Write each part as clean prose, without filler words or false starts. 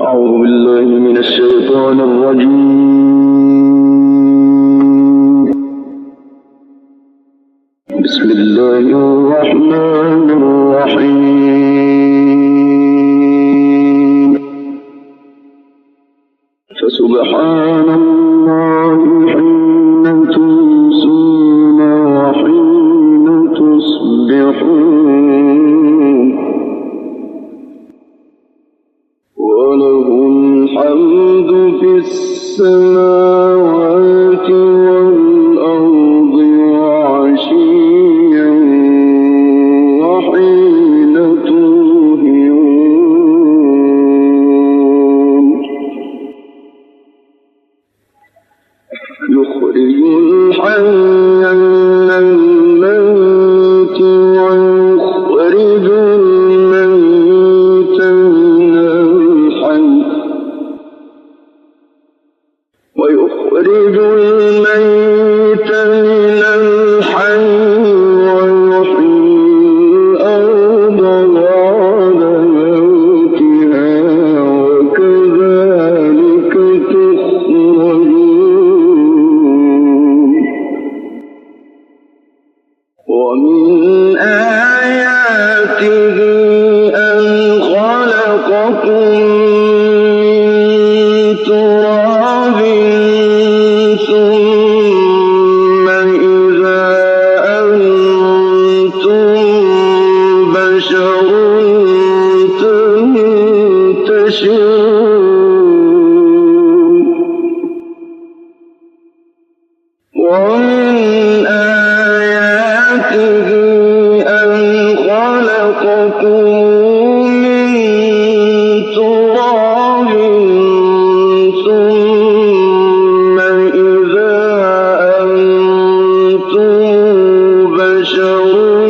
أعوذ بالله من الشيطان الرجيم. بسم الله الرحمن الرحيم. فسبحان الله حين تمسون وحين تصبحون، وله الحمد في السماوات والأرض وعشيا وحين تظهرون، يخرج الحي من الميت ويخرج الميت من الحي، ويخرج الميت من الحي، ويحيي الأرض بعد موتها، وكذلك تخرجون. ومن آياته أن خلقكم من تراب ثم إذا أنتم بشر تنتشرون. ومن آياته أن خلقكم من تراب ثم إذا أنتم بشر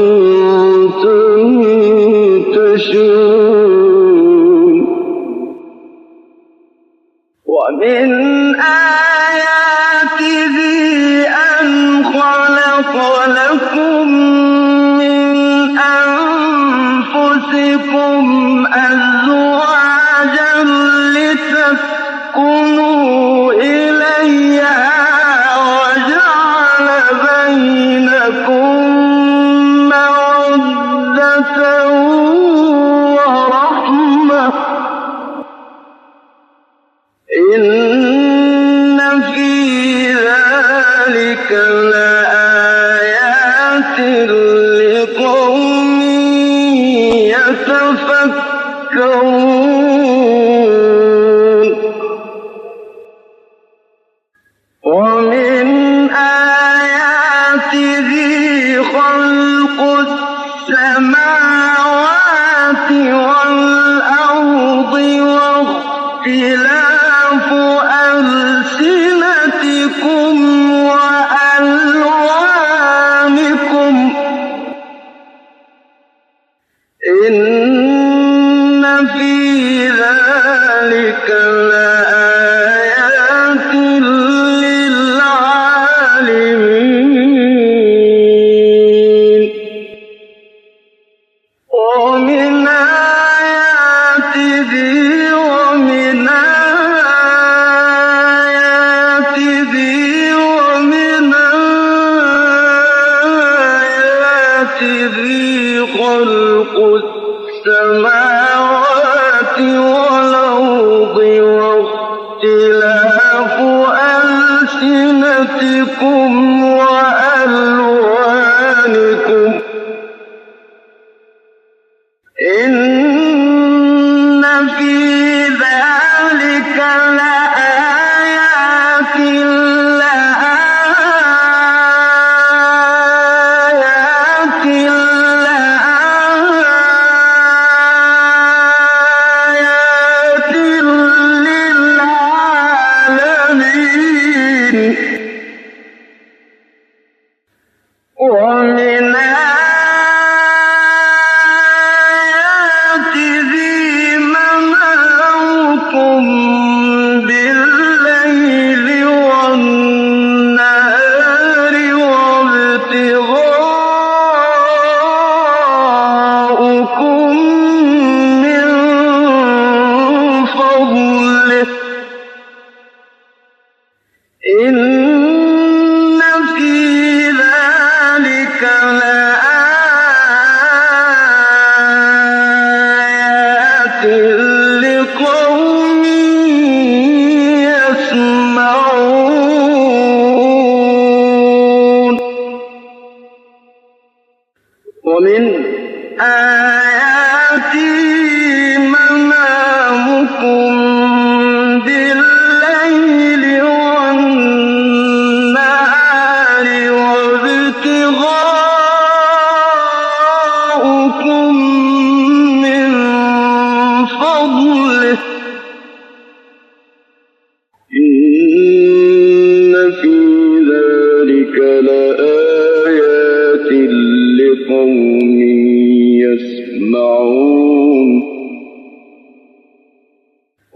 تنتشرون. ومن آياته أن خلق لكم من أنفسكم أزواجا لتسكنوا إليها، وجعل بينكم مودة ورحمة، إن في ذلك لآيات لقوم يتفكرون. ومن آياته خلق السماوات والأرض واختلاف ألسنتكم وألوانكم، إن في ذلك لآيات للعالمين. ومن آياته خلق السماوات والأرض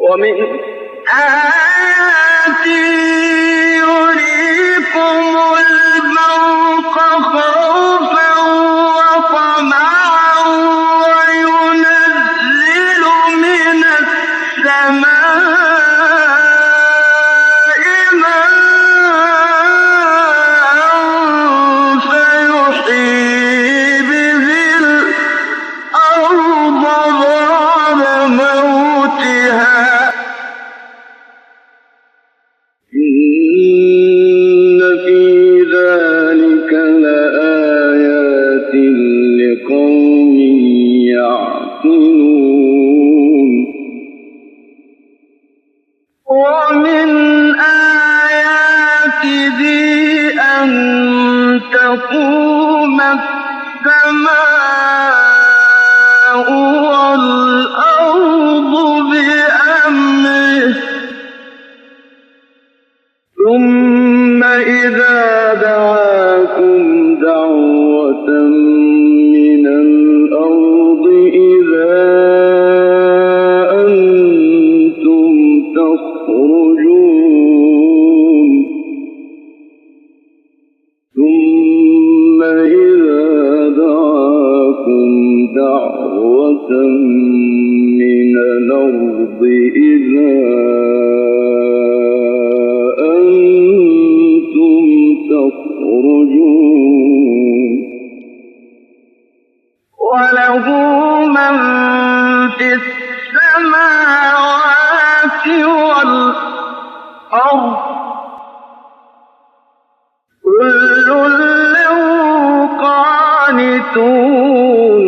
ومن آياته يريكم البرق خوفا وطمعا وينزل من السماء ماء فيحيي به الأرض بعد موتها إن في ذلك لآيات لقوم يعقلون ومن آياته أن تقوم السماء والأرض بأمره ثم إذا دعاكم دعوة من الأرض إذا أنتم تخرجون ثم إذا دعاكم دعوة من الأرض إذا أنتم تخرجون وله من في السماوات والأرض كل له قانتون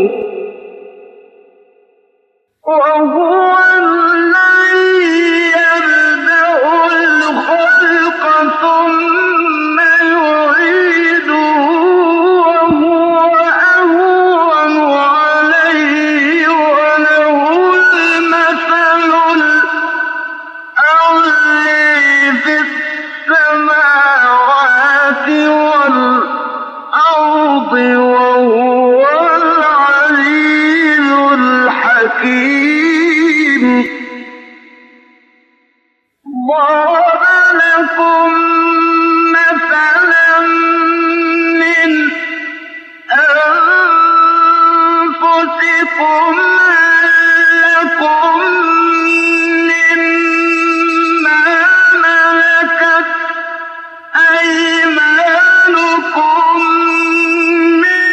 وهو الذي يبدأ الخلق ثم يعيده وهو أهون عليه وله المثل الأعلى في السماوات والأرض وهو العزيز الحكيم ضرب لكم مثلا من أنفسكم لكم مما ملكت أيمانكم من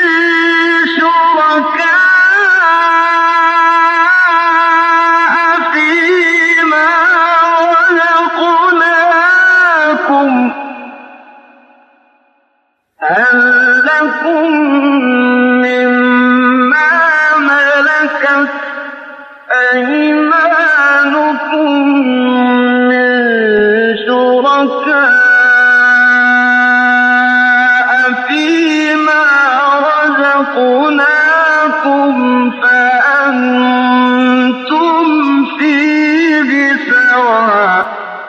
شركاء فيما رزقناكم هل لكم مما ملكت أيمانكم من شركاء فيما رزقناكم فأنتم فيه سواء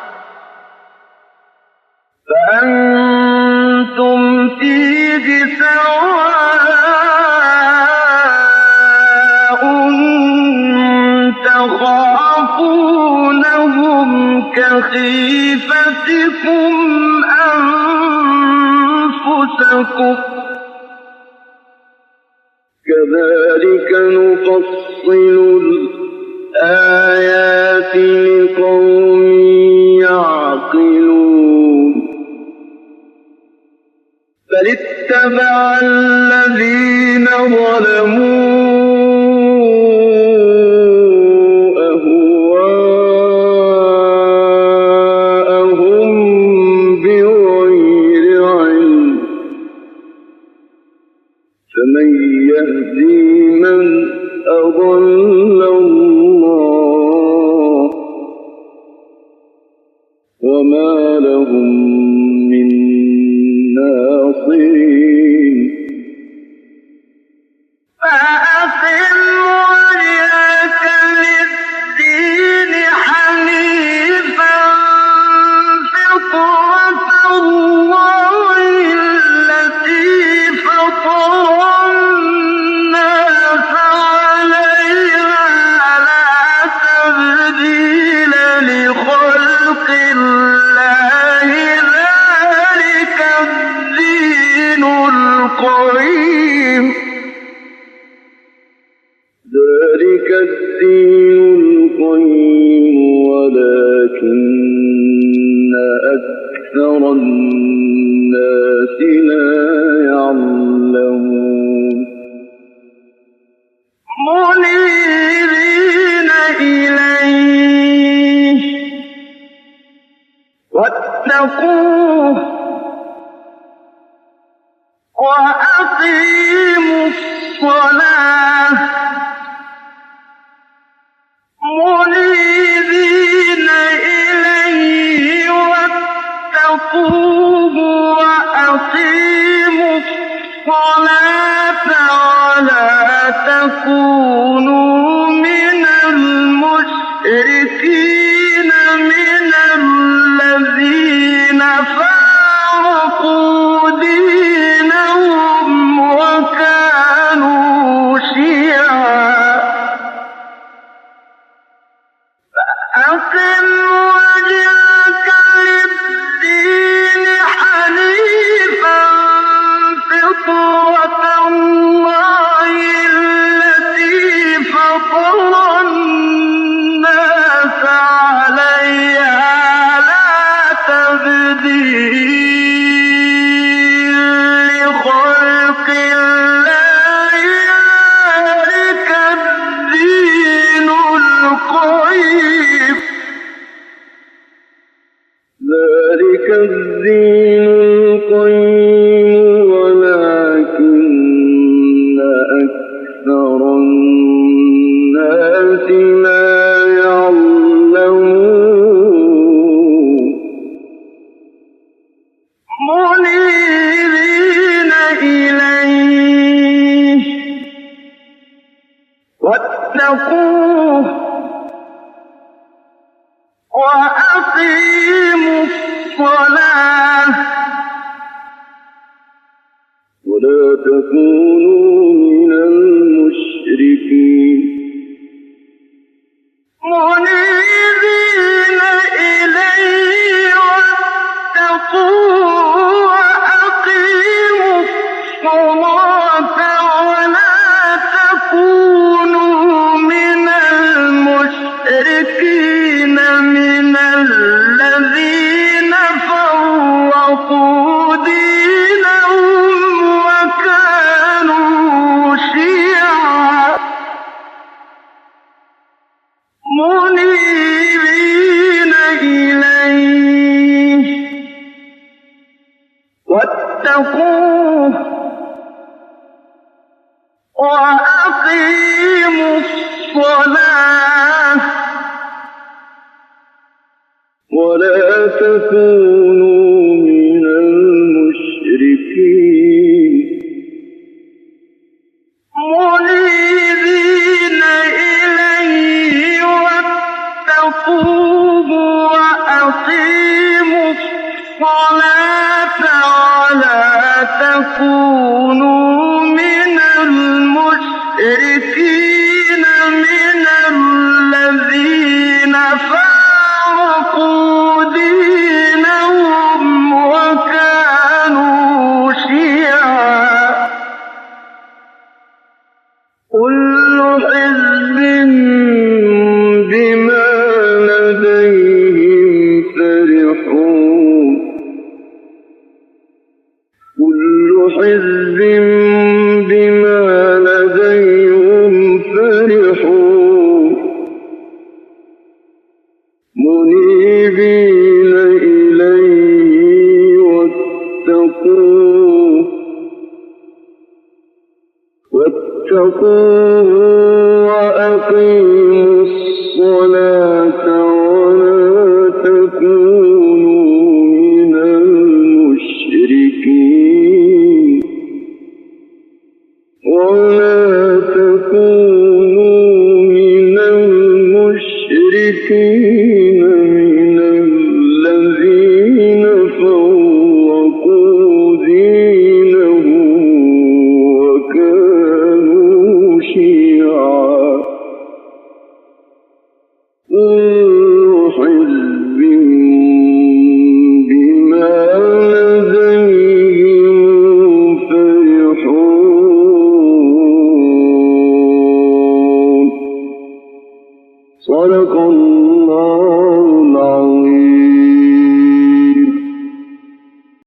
تخافونهم كخيفتكم أنفسكم كذلك نفصل الآيات لقوم يعقلون بل اتبع الذين ظلموا أهواءهم بغير علم فمن يهدي من أضل الله وما لهم من ناصرين فأقم وجهك للدين حنيفا فطرة الله التي فطر الناس عليها لا تبديل واتقوه وأقيموا الصلاة منيبين إليه واتقوه وأقيموا الصلاة ولا تكونوا من المشركين من الذين فارقوا دينهم وكانوا شيعا فأقم وجهك للدين حنيفا فطرة الله التي فطر الناس عليها لا تبديل لخلق الله ذلك الدين القيم ولكن أكثر الناس لا يعلمون منيبين إليه واتقوه وأقيموا الصلاة ولا تكونوا من المشركين منيبين إليه واتقوه وأقيموا الصلاة ولا تكونوا من المشركين من الذين فرقوا دينهم وكانوا شيعا منيبين إليه واتقوه وأقيموا الصلاة ولا تكونوا من المشركين منيبين إليه واتقوه وأقيموا الصلاة ولا تكونوا من المشركين من الذين فارقوا دينهم وكانوا شيعا كل حزب بما لديهم فرحون كل حزب بما لديهم فرحون منيبين إليه واتقوه وأقيموا الصلاة ولا تكونوا من المشركين من الذين فرقوا دينهم وكانوا شيعا كل حزب بما لديهم فرحون صدق الله